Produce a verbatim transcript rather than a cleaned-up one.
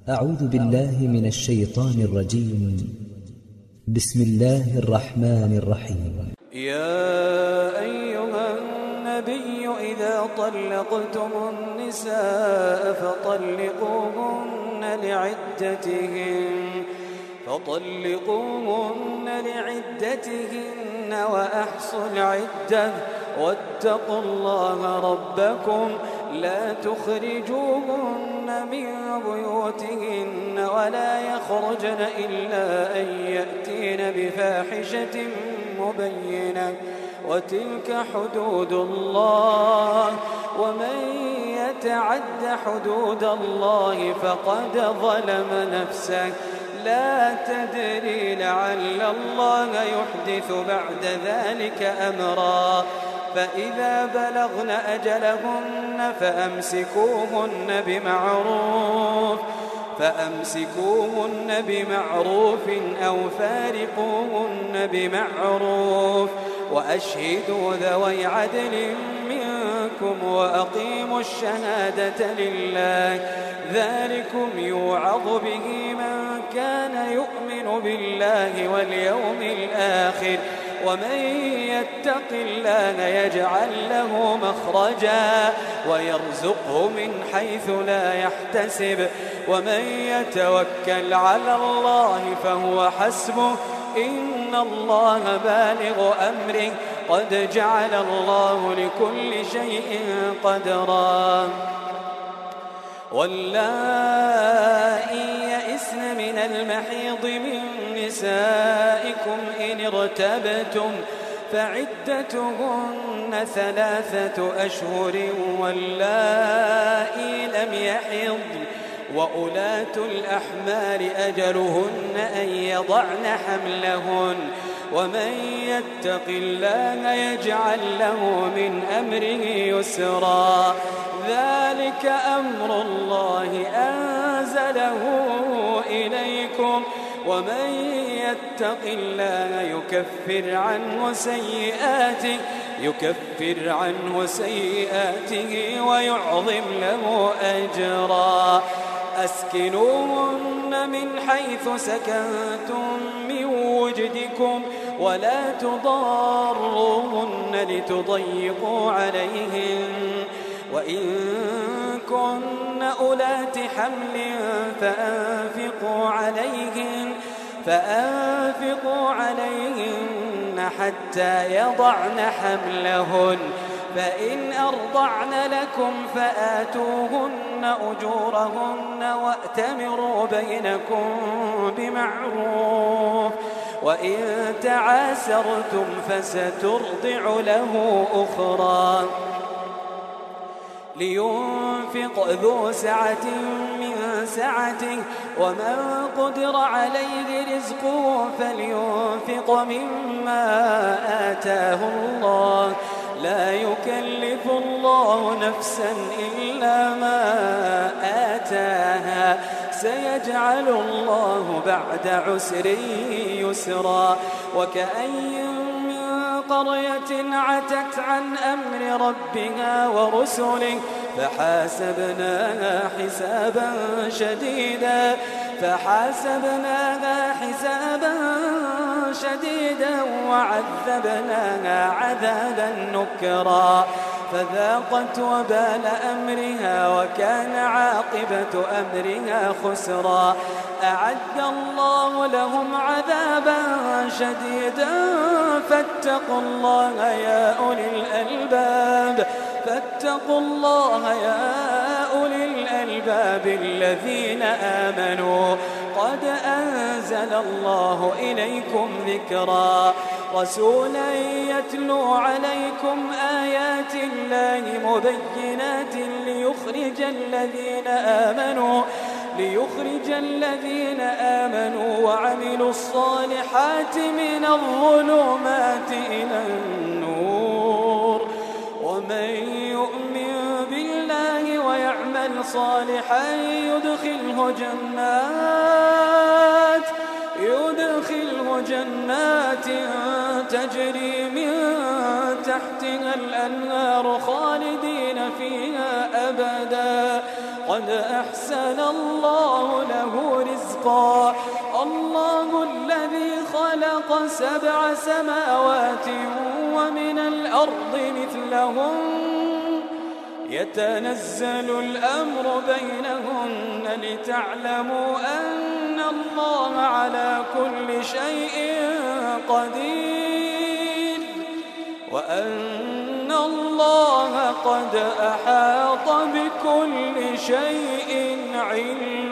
أعوذ بالله من الشيطان الرجيم. بسم الله الرحمن الرحيم. يا أيها النبي إذا طلقتم النساء فطلقوهن لعدتهن فطلقوهن لعدتهن وأحصوا العدة واتقوا الله ربكم لا تخرجوهن من بيوتهن ولا يخرجن إلا أن يأتين بفاحشة مبينة وتلك حدود الله ومن يتعد حدود الله فقد ظلم نفسه لا تدري لعل الله يحدث بعد ذلك أمرا فإذا بلغن أجلهن فأمسكوهن بمعروف فأمسكوهن بمعروف أو فارقوهن بمعروف وأشهدوا ذوي عدل منكم وأقيموا الشهادة لله ذلكم يوعظ به من كان يؤمن بالله واليوم الآخر ومن يتق الله يجعل له مخرجا ويرزقه من حيث لا يحتسب ومن يتوكل على الله فهو حسبه إن الله بالغ أمره قد جعل الله لكل شيء قدرا واللائي يئسن من المحيض من نسائكم إن ارتبتم فعدتهن ثلاثة أشهر واللائي لم يحضن وأولاة الأحمال أجلهن أن يضعن حملهن ومن يتق الله يجعل له من أمره يسرا ذلك أمر الله أنزله إليكم ومن يتق الله يكفر عنه سيئاته يكفر عنه سيئاته ويعظم له أجرا أسكنوهن من حيث سكنتم من وجدكم ولا تضاروهن لتضيقوا عليهن وإن كن أولات حمل فأنفقوا عليهن فأنفقوا عليهن حتى يضعن حملهن فإن أرضعن لكم فآتوهن أجورهن وأتمروا بينكم بمعروف وإن تعاسرتم فسترضع له أخرى لينفق ذو سعة من سعته ومن قدر عليه رزقه فلينفق مما آتاه الله لا يكلف الله نفسا إلا ما آتاها سيجعل الله بعد عسر يسرا وكأي قرية عتت عن أمر ربها ورسله فحاسبناها حسابا شديدا فحاسبناها حسابا شديدا وعذبناها عذابا نكرا فذاقت وبال أمرها وكان عاقبة أمرها خسرا أعد الله لهم عذابا شديدا فاتقوا الله يا أولي الألباب فاتقوا الله يا أولي الألباب الذين آمنوا قد أنزل الله إليكم ذكرا رسولا يتلو عليكم آيات الله مبينات ليخرج الذين آمنوا ليخرج الذين آمنوا وعملوا الصالحات من الظلمات إلى النور ومن يؤمن بالله ويعمل صالحا يدخله جنات يدخله جنات تجري من تحتها الأنهار خالدين فيها أبدا قد أحسن الله له رزقا الله الذي خلق سبع سماوات ومن الأرض مثلهم يتنزل الأمر بينهن لتعلموا أن الله على كل شيء قدير وأن الله قد أحاط بكل شيء علما.